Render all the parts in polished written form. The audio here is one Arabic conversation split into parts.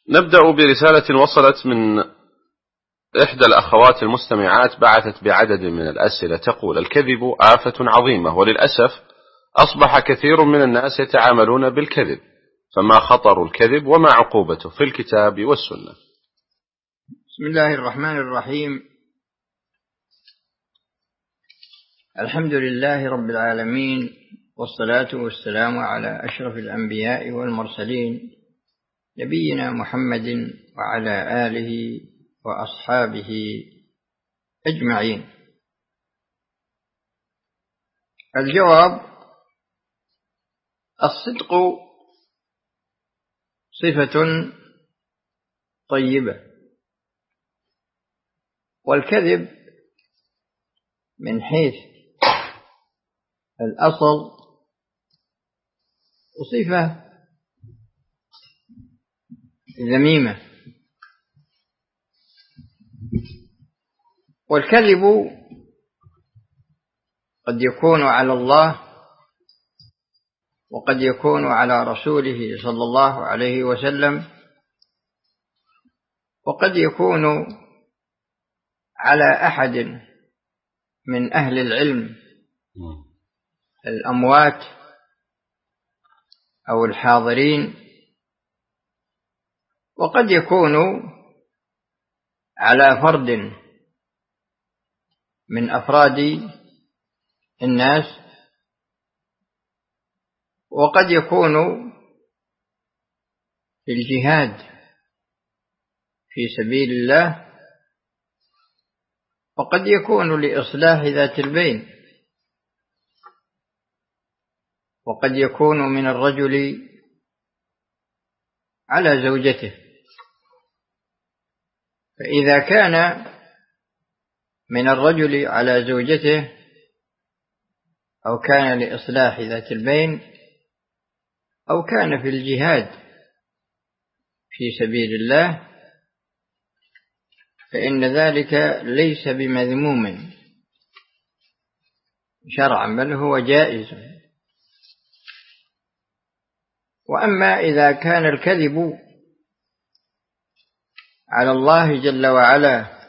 نبدأ برسالة وصلت من إحدى الأخوات المستمعات، بعثت بعدد من الأسئلة تقول: الكذب آفة عظيمة، وللأسف أصبح كثير من الناس يتعاملون بالكذب، فما خطر الكذب وما عقوبته في الكتاب والسنة؟ بسم الله الرحمن الرحيم. الحمد لله رب العالمين، والصلاة والسلام على أشرف الأنبياء والمرسلين، نبينا محمد وعلى آله وأصحابه أجمعين. الجواب: الصدق صفة طيبة، والكذب من حيث الأصل صفة ذميمة. والكذب قد يكون على الله، وقد يكون على رسوله صلى الله عليه وسلم، وقد يكون على أحد من أهل العلم الأموات أو الحاضرين، وقد يكون على فرد من أفراد الناس، وقد يكون في الجهاد في سبيل الله، وقد يكون لإصلاح ذات البين، وقد يكون من الرجل على زوجته. فإذا كان من الرجل على زوجته أو كان لإصلاح ذات البين أو كان في الجهاد في سبيل الله، فإن ذلك ليس بمذموم شرعا، بل هو جائز. وأما إذا كان الكذب على الله جل وعلا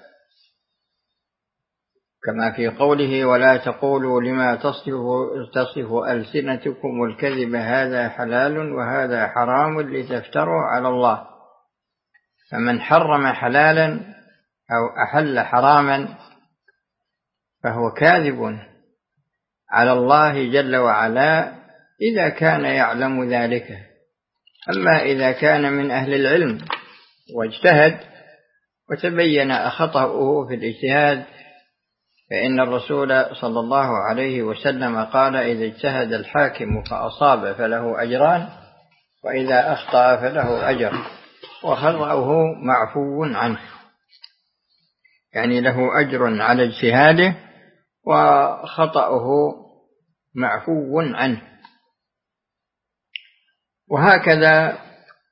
كما في قوله: ولا تقولوا لما تصف ألسنتكم الكذب هذا حلال وهذا حرام لتفتروا على الله، فمن حرم حلالا أو أحل حراما فهو كاذب على الله جل وعلا إذا كان يعلم ذلك. أما إذا كان من أهل العلم واجتهد وتبين خطأه في الاجتهاد، فإن الرسول صلى الله عليه وسلم قال: إذا اجتهد الحاكم فأصاب فله أجران، وإذا أخطأ فله أجر، وخطأه معفو عنه، يعني له أجر على اجتهاده وخطأه معفو عنه. وهكذا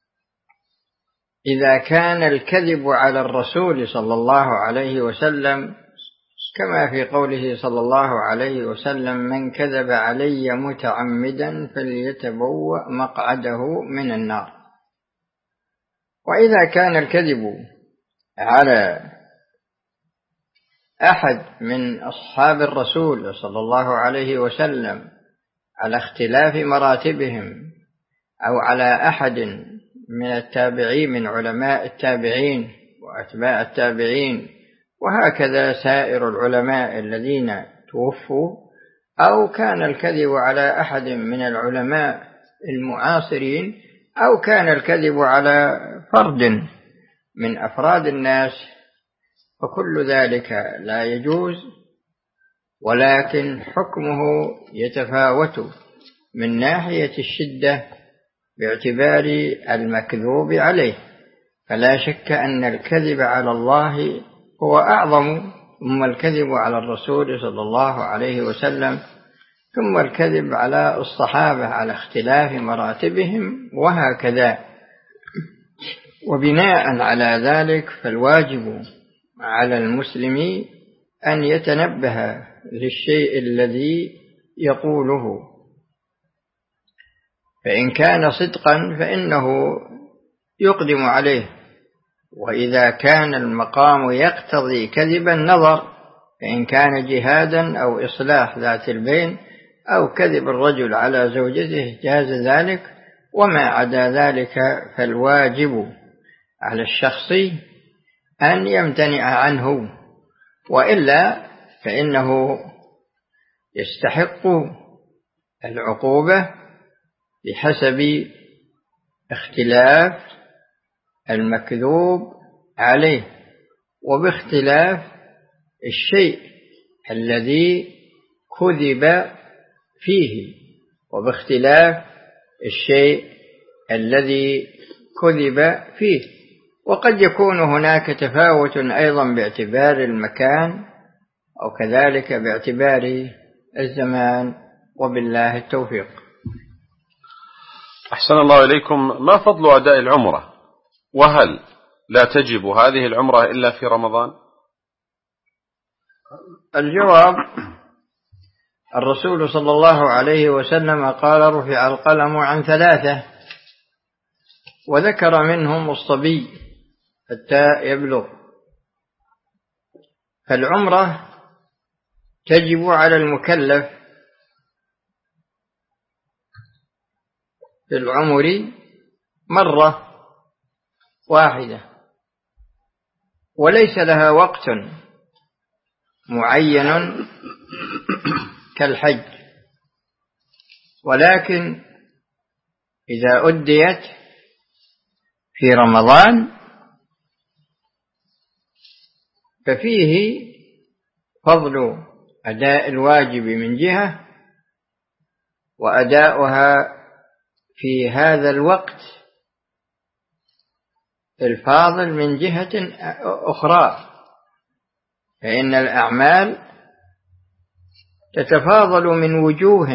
إذا كان الكذب على الرسول صلى الله عليه وسلم كما في قوله صلى الله عليه وسلم: من كذب علي متعمدا فليتبوأ مقعده من النار. وإذا كان الكذب على أحد من أصحاب الرسول صلى الله عليه وسلم على اختلاف مراتبهم، أو على أحد من التابعين من علماء التابعين وأتباع التابعين، وهكذا سائر العلماء الذين توفوا، أو كان الكذب على أحد من العلماء المعاصرين، أو كان الكذب على فرد من أفراد الناس، فكل ذلك لا يجوز، ولكن حكمه يتفاوت من ناحية الشدة باعتبار المكذوب عليه. فلا شك أن الكذب على الله هو أعظم، ثم الكذب على الرسول صلى الله عليه وسلم، ثم الكذب على الصحابة على اختلاف مراتبهم، وهكذا. وبناء على ذلك فالواجب على المسلم أن يتنبه للشيء الذي يقوله، فإن كان صدقا فإنه يقدم عليه وإذا كان المقام يقتضي كذب النظر، فإن كان جهادا أو إصلاح ذات البين أو كذب الرجل على زوجته جاز ذلك، وما عدا ذلك فالواجب على الشخص أن يمتنع عنه، وإلا فإنه يستحق العقوبة بحسب اختلاف المكذوب عليه، وباختلاف الشيء الذي كذب فيه، وباختلاف الشيء الذي كذب فيه. وقد يكون هناك تفاوت أيضا باعتبار المكان أو كذلك باعتبار الزمان، وبالله التوفيق. أحسن الله إليكم. ما فضل أداء العمرة؟ وهل لا تجب هذه العمرة إلا في رمضان؟ الجواب: الرسول صلى الله عليه وسلم قال: رفع القلم عن 3، وذكر منهم الصبي حتى يبلغ. فالعمرة تجب على المكلف في العمر مرة واحدة، وليس لها وقت معين كالحج، ولكن إذا أديت في رمضان ففيه فضل أداء الواجب من جهة، وأداؤها في هذا الوقت الفاضل من جهة أخرى، فإن الأعمال تتفاضل من وجوه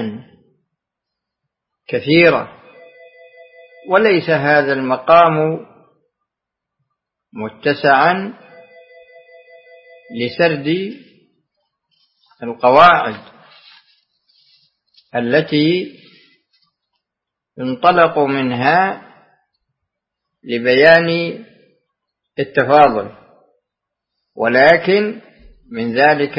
كثيرة، وليس هذا المقام متسعا لسرد القواعد التي ينطلق منها لبيان التفاضل، ولكن من ذلك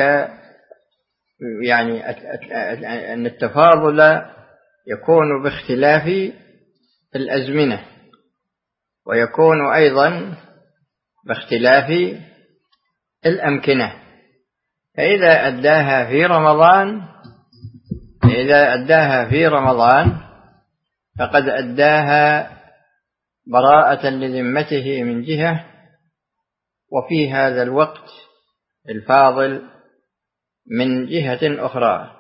يعني أن التفاضل يكون باختلاف الأزمنة، ويكون أيضا باختلاف الأمكنة. فإذا أداها في رمضان فقد أداها براءة لذمته من جهة، وفي هذا الوقت الفاضل من جهة أخرى.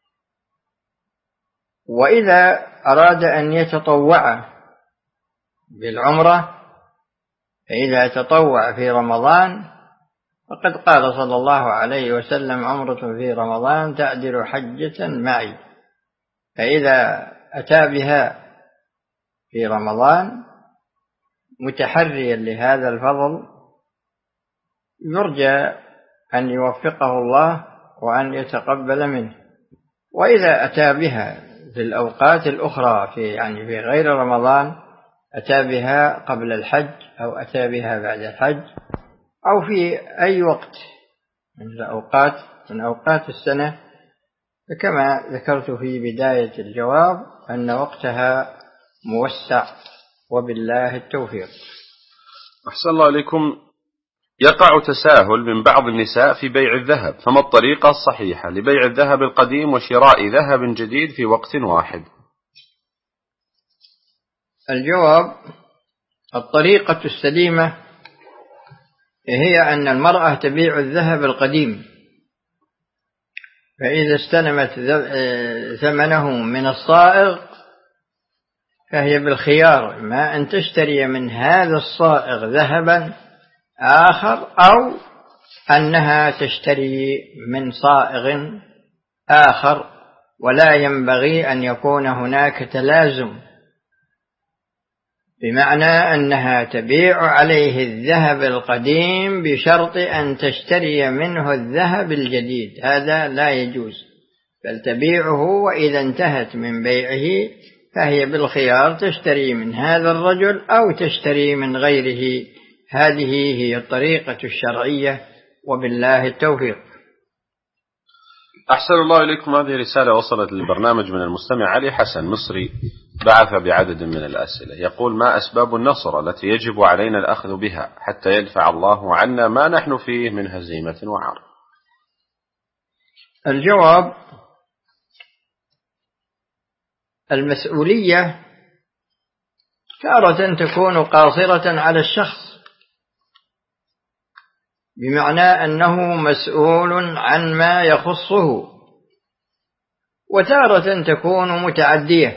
وإذا أراد أن يتطوع بالعمرة، فإذا تطوع في رمضان فقد قال صلى الله عليه وسلم: عمرة في رمضان تعدل حجة معي. فإذا أتى بها في رمضان متحريا لهذا الفضل يرجى أن يوفقه الله وأن يتقبل منه. وإذا أتى بها في الأوقات الأخرى في غير رمضان، أتى بها قبل الحج أو أتى بها بعد الحج أو في أي وقت من أوقات السنة، فكما ذكرت في بداية الجواب أن وقتها موسع، وبالله التوفيق. أحسن الله إليكم. يقع تساهل من بعض النساء في بيع الذهب، فما الطريقة الصحيحة لبيع الذهب القديم وشراء ذهب جديد في وقت واحد؟ الجواب: الطريقة السليمة هي أن المرأة تبيع الذهب القديم، فإذا استلمت ثمنه من الصائغ فهي بالخيار، ما أن تشتري من هذا الصائغ ذهبا آخر أو أنها تشتري من صائغ آخر، ولا ينبغي أن يكون هناك تلازم، بمعنى أنها تبيع عليه الذهب القديم بشرط أن تشتري منه الذهب الجديد، هذا لا يجوز، بل تبيعه، وإذا انتهت من بيعه فهي بالخيار، تشتري من هذا الرجل أو تشتري من غيره هذه هي الطريقة الشرعية، وبالله التوفيق. أحسن الله إليكم. هذه رسالة وصلت للبرنامج من المستمع علي حسن مصري، بعث بعدد من الأسئلة. يقول: ما أسباب النصر التي يجب علينا الأخذ بها حتى يدفع الله عنا ما نحن فيه من هزيمة وعار؟ الجواب: المسؤولية تارة تكون قاصرة على الشخص، بمعنى أنه مسؤول عن ما يخصه، وتارة تكون متعدية،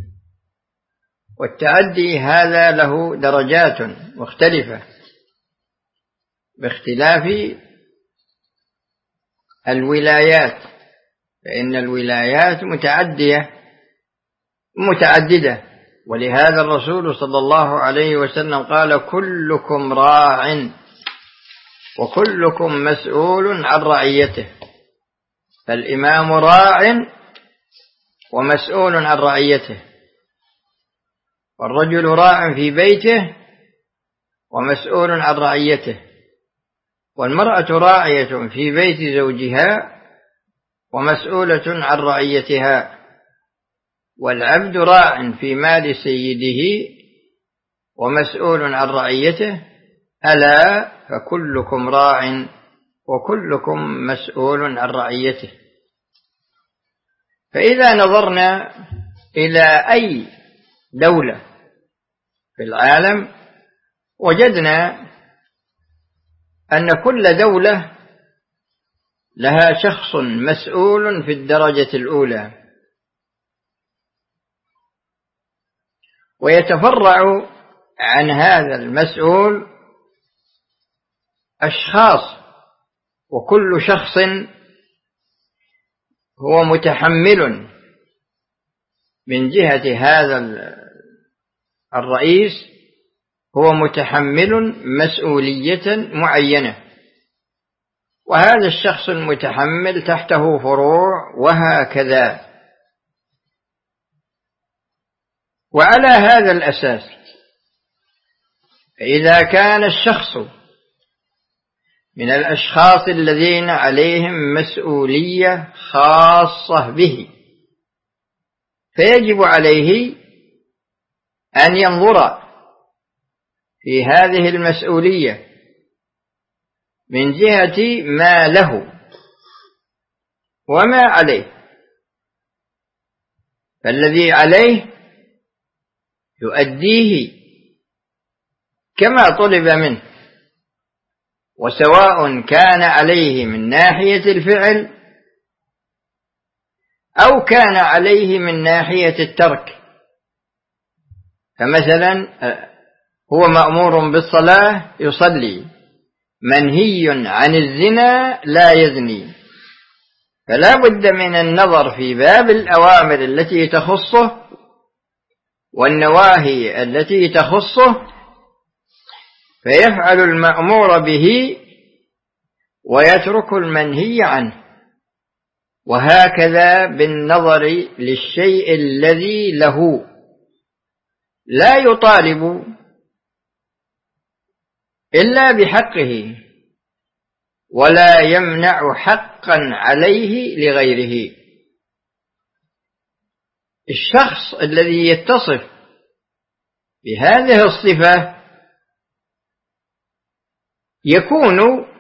والتعدي هذا له درجات مختلفة باختلاف الولايات، فإن الولايات متعددة، ولهذا الرسول صلى الله عليه وسلم قال: كلكم راع وكلكم مسؤول عن رعيته. فالإمام راع ومسؤول عن رعيته، والرجل راع في بيته ومسؤول عن رعيته، والمرأة راعية في بيت زوجها ومسؤولة عن رعيتها، والعبد راع في مال سيده ومسؤول عن رعيته. ألا فكلكم راع وكلكم مسؤول عن رعيته. فإذا نظرنا إلى أي دولة في العالم وجدنا أن كل دولة لها شخص مسؤول في الدرجة الأولى، ويتفرع عن هذا المسؤول أشخاص، وكل شخص هو متحمل من جهة هذا الرئيس، هو متحمل مسؤولية معينة، وهذا الشخص المتحمل تحته فروع، وهكذا. وعلى هذا الأساس، إذا كان الشخص من الأشخاص الذين عليهم مسؤولية خاصة به، فيجب عليه أن ينظر في هذه المسؤولية من جهة ما له وما عليه. فالذي عليه يؤديه كما طلب منه، وسواء كان عليه من ناحية الفعل أو كان عليه من ناحية الترك. فمثلا هو مأمور بالصلاة يصلي، منهي عن الزنا لا يزني، فلا بد من النظر في باب الأوامر التي تخصه والنواهي التي تخصه، فيفعل المأمور به ويترك المنهي عنه، وهكذا بالنظر للشيء الذي له. لا يطالب إلا بحقه، ولا يمنع حقا عليه لغيره. الشخص الذي يتصف بهذه الصفة يكون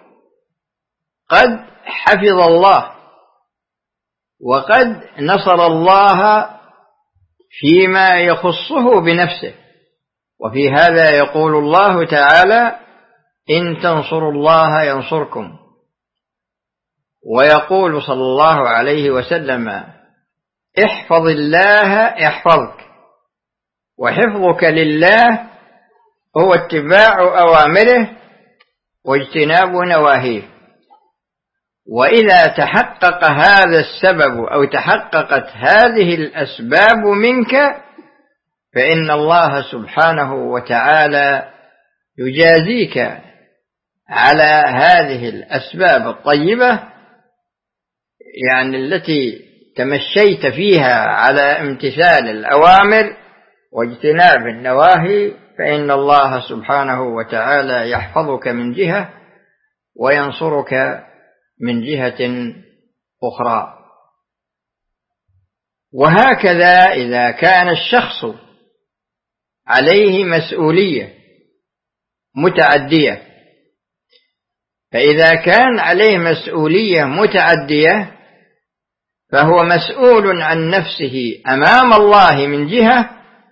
قد حفظ الله وقد نصر الله فيما يخصه بنفسه. وفي هذا يقول الله تعالى: إن تنصروا الله ينصركم. ويقول صلى الله عليه وسلم: احفظ الله يحفظك. وحفظك لله هو اتباع أوامره واجتناب نواهيه. وإذا تحقق هذا السبب أو تحققت هذه الأسباب منك، فإن الله سبحانه وتعالى يجازيك على هذه الأسباب الطيبة، يعني التي تمشيت فيها على امتثال الأوامر واجتناب النواهي، فإن الله سبحانه وتعالى يحفظك من جهة وينصرك من جهة أخرى. وهكذا إذا كان الشخص عليه مسؤولية متعدية، فإذا كان عليه مسؤولية متعدية فهو مسؤول عن نفسه أمام الله من جهة،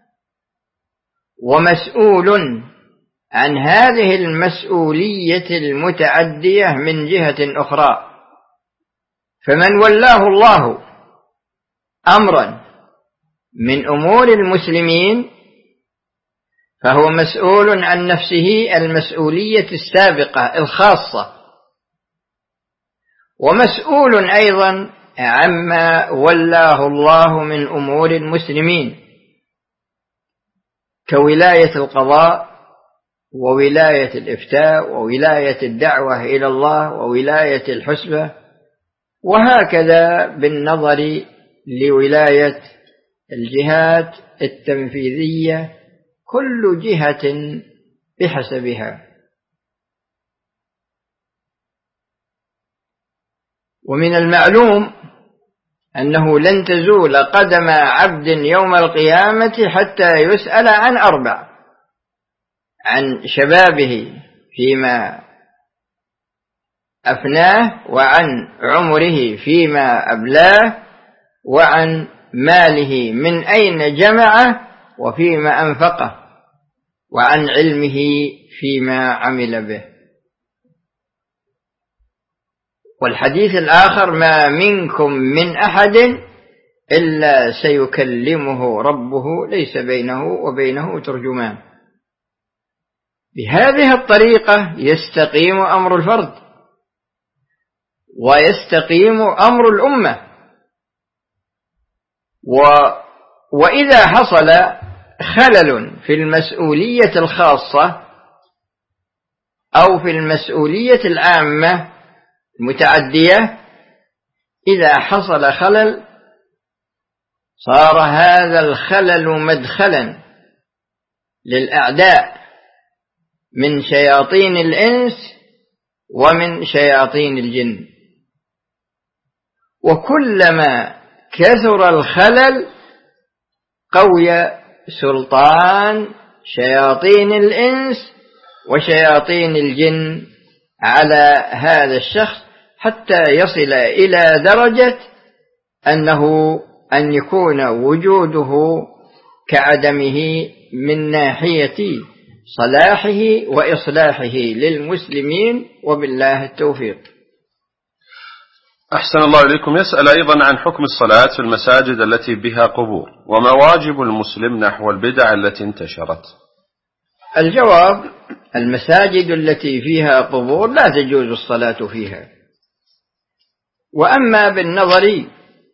ومسؤول عن هذه المسؤولية المتعدية من جهة أخرى. فمن ولاه الله أمرا من أمور المسلمين فهو مسؤول عن نفسه المسؤولية السابقة الخاصة، ومسؤول أيضا عما ولاه الله من أمور المسلمين كولاية القضاء وولاية الإفتاء وولاية الدعوة إلى الله وولاية الحسبة، وهكذا بالنظر لولاية الجهات التنفيذية كل جهة بحسبها. ومن المعلوم أنه لن تزول قدم عبد يوم القيامة حتى يسأل عن أربع: عن شبابه فيما أفناه، وعن عمره فيما أبلاه، وعن ماله من أين جمعه وفيما أنفقه، وعن علمه فيما عمل به. والحديث الآخر: ما منكم من أحد إلا سيكلمه ربه ليس بينه وبينه ترجمان. بهذه الطريقة يستقيم أمر الفرد ويستقيم أمر الأمة. وإذا حصل خلل في المسؤولية الخاصة أو في المسؤولية العامة المتعدية، إذا حصل خلل صار هذا الخلل مدخلا للأعداء من شياطين الإنس ومن شياطين الجن. وكلما كثر الخلل قوي سلطان شياطين الإنس وشياطين الجن على هذا الشخص، حتى يصل إلى درجة أن يكون وجوده كعدمه من ناحية صلاحه وإصلاحه للمسلمين، وبالله التوفيق. أحسن الله إليكم. يسأل أيضا عن حكم الصلاة في المساجد التي بها قبور، وما واجب المسلم نحو البدع التي انتشرت. الجواب: المساجد التي فيها قبور لا تجوز الصلاة فيها. وأما بالنظر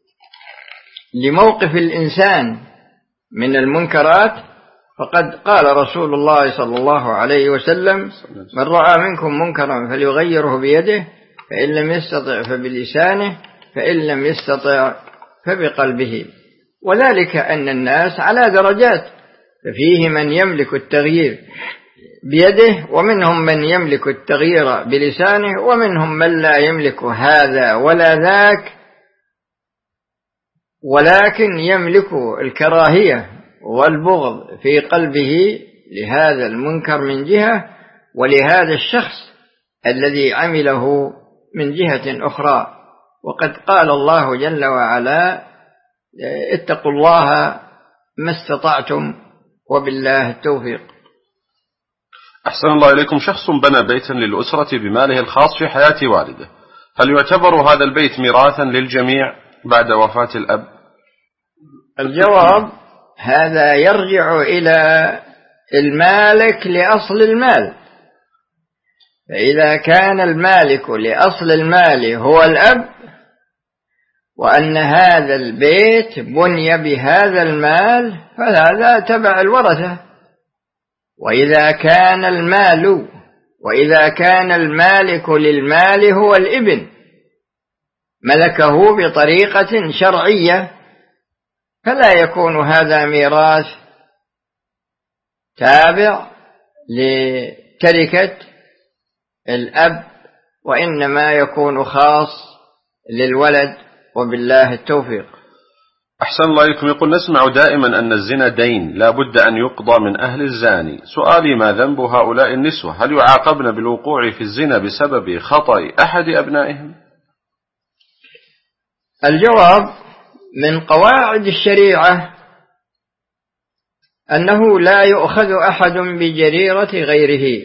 لموقف الإنسان من المنكرات فقد قال رسول الله صلى الله عليه وسلم: من رأى منكم منكرا فليغيره بيده، فإن لم يستطع فبلسانه، فإن لم يستطع فبقلبه. وذلك أن الناس على درجات، ففيه من يملك التغيير بيده، ومنهم من يملك التغيير بلسانه، ومنهم من لا يملك هذا ولا ذاك، ولكن يملك الكراهية والبغض في قلبه لهذا المنكر من جهة، ولهذا الشخص الذي عمله من جهة أخرى. وقد قال الله جل وعلا: اتقوا الله ما استطعتم وبالله التوفيق. أحسن الله إليكم. شخص بنى بيتا للأسرة بماله الخاص في حياة والده، هل يعتبر هذا البيت ميراثا للجميع بعد وفاة الأب؟ الجواب: هذا يرجع إلى المالك لأصل المال. فإذا كان المالك لأصل المال هو الأب، وأن هذا البيت بني بهذا المال، فهذا تبع الورثة. وإذا كان المالك للمال هو الابن، ملكه بطريقة شرعية، فلا يكون هذا ميراث تابع لتركة الأب، وإنما يكون خاص للولد، وبالله التوفيق. أحسن الله إليكم. يقول: نسمع دائما أن الزنا دين لا بد أن يقضى من أهل الزاني. سؤالي: ما ذنب هؤلاء النسوة؟ هل يعاقبن بالوقوع في الزنا بسبب خطأ أحد أبنائهم؟ الجواب: من قواعد الشريعة أنه لا يؤخذ أحد بجريرة غيره،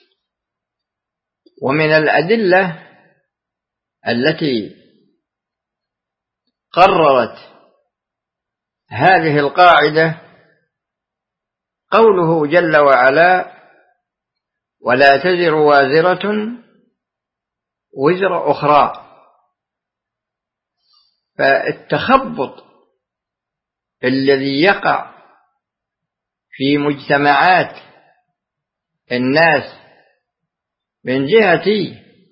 ومن الأدلة التي قررت هذه القاعدة قوله جل وعلا: ولا تزر وازرة وزر أخرى. فالتخبط الذي يقع في مجتمعات الناس من جهة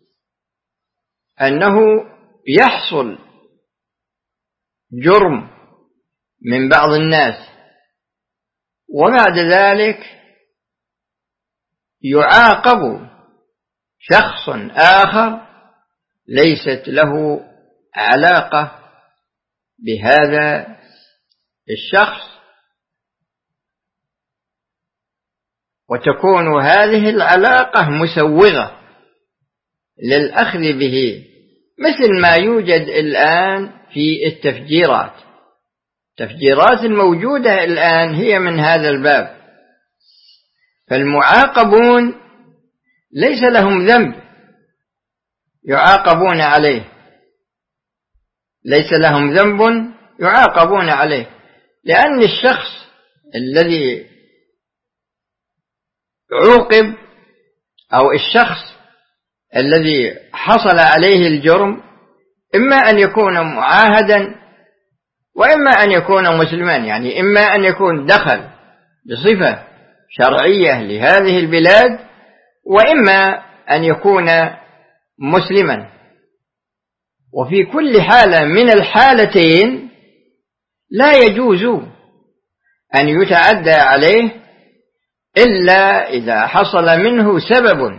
أنه يحصل جرم من بعض الناس وبعد ذلك يعاقب شخص آخر ليست له علاقة بهذا الشخص، وتكون هذه العلاقة مسوغة للأخذ به، مثل ما يوجد الآن في التفجيرات. التفجيرات الموجودة الآن هي من هذا الباب. فالمعاقبون ليس لهم ذنب يعاقبون عليه، ليس لهم ذنب يعاقبون عليه، لأن الشخص الذي عوقب أو الشخص الذي حصل عليه الجرم إما أن يكون معاهدا وإما أن يكون مسلما، يعني إما أن يكون دخل بصفة شرعية لهذه البلاد، وإما أن يكون مسلما. وفي كل حالة من الحالتين لا يجوز أن يتعدى عليه إلا إذا حصل منه سبب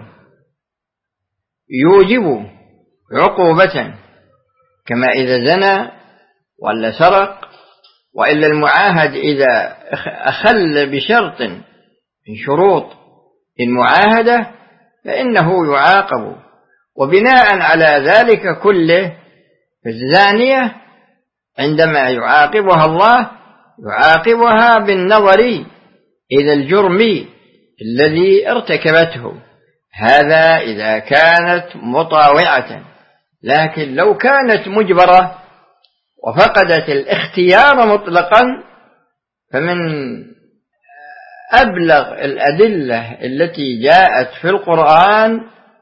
يوجب عقوبة، كما إذا زنى ولا سرق، وإلا المعاهد إذا أخل بشرط من شروط المعاهدة فإنه يعاقب. وبناء على ذلك كله الزانية عندما يعاقبها الله يعاقبها بالنظر إلى الجرم الذي ارتكبته، هذا إذا كانت مطاوعة. لكن لو كانت مجبرة وفقدت الاختيار مطلقا فمن أبلغ الأدلة التي جاءت في القرآن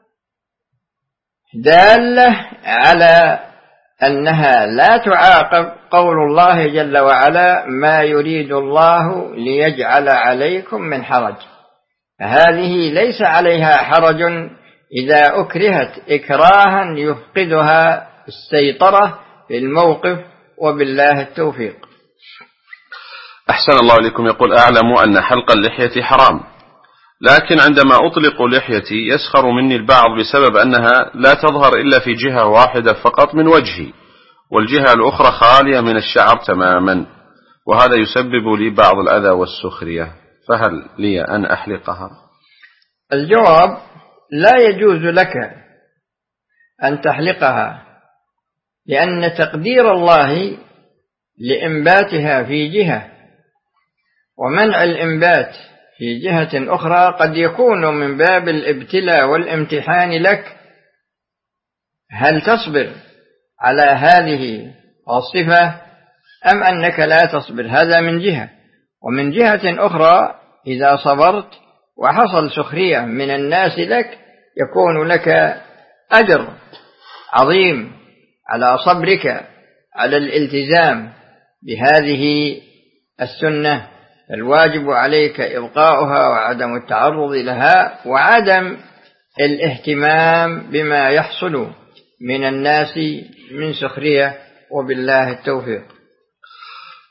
دالة على أنها لا تعاقب قول الله جل وعلا: ما يريد الله ليجعل عليكم من حرج. هذه ليس عليها حرج إذا أكرهت إكراها يفقدها السيطرة في الموقف، وبالله التوفيق. أحسن الله إليكم. يقول: أعلم أن حلق اللحية حرام، لكن عندما أطلق لحيتي يسخر مني البعض بسبب أنها لا تظهر إلا في جهة واحدة فقط من وجهي، والجهة الأخرى خالية من الشعر تماما، وهذا يسبب لي بعض الأذى والسخرية، فهل لي أن أحلقها؟ الجواب: لا يجوز لك أن تحلقها، لأن تقدير الله لإنباتها في جهة، ومنع الإنبات في جهة أخرى قد يكون من باب الابتلاء والامتحان لك، هل تصبر على هذه الصفة أم أنك لا تصبر؟ هذا من جهة. ومن جهة أخرى إذا صبرت وحصل سخرية من الناس لك يكون لك أجر عظيم على صبرك على الالتزام بهذه السنة. الواجب عليك إبقاؤها وعدم التعرض لها وعدم الاهتمام بما يحصل من الناس من سخرية، وبالله التوفيق.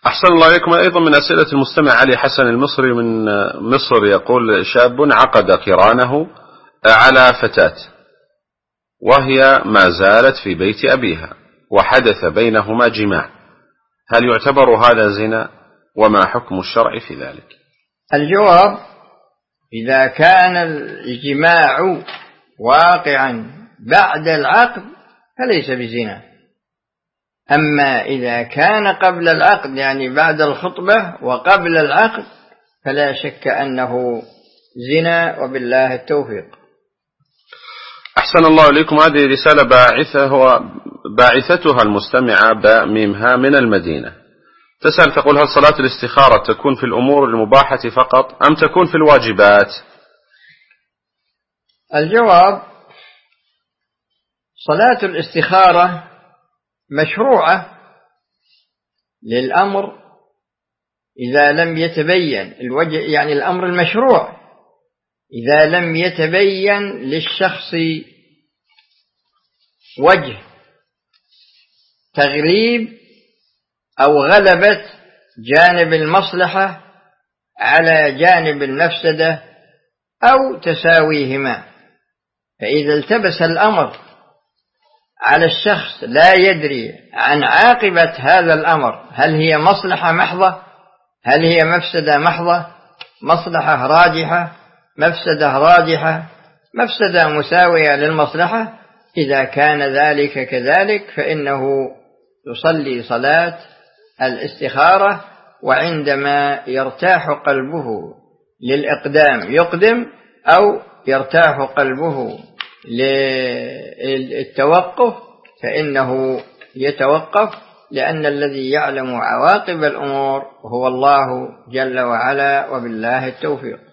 أحسن الله إليكم. أيضا من أسئلة المستمع علي حسن المصري من مصر يقول: شاب عقد قرانه على فتاة وهي ما زالت في بيت أبيها وحدث بينهما جماع، هل يعتبر هذا زنا؟ وما حكم الشرع في ذلك؟ الجواب: إذا كان الجماع واقعا بعد العقد فليس بزنا، أما إذا كان قبل العقد يعني بعد الخطبة وقبل العقد فلا شك أنه زنا، وبالله التوفيق. أحسن الله إليكم. هذه رسالة باعثتها المستمعة باء ميمها من المدينة، تسأل تقول: هل صلاة الاستخارة تكون في الأمور المباحة فقط أم تكون في الواجبات؟ الجواب: صلاة الاستخارة مشروعة للأمر إذا لم يتبين الوجه، يعني الأمر المشروع إذا لم يتبين للشخص وجه تغليب أو غلبة جانب المصلحة على جانب المفسدة أو تساويهما. فإذا التبس الأمر على الشخص لا يدري عن عاقبة هذا الأمر، هل هي مصلحة محضة، هل هي مفسدة محضة، مصلحة راجحة، مفسدة راجحة، مفسدة مساوية للمصلحة، إذا كان ذلك كذلك فإنه يصلي صلاة الاستخارة، وعندما يرتاح قلبه للإقدام يقدم، أو يرتاح قلبه للتوقف فإنه يتوقف، لأن الذي يعلم عواقب الأمور هو الله جل وعلا، وبالله التوفيق.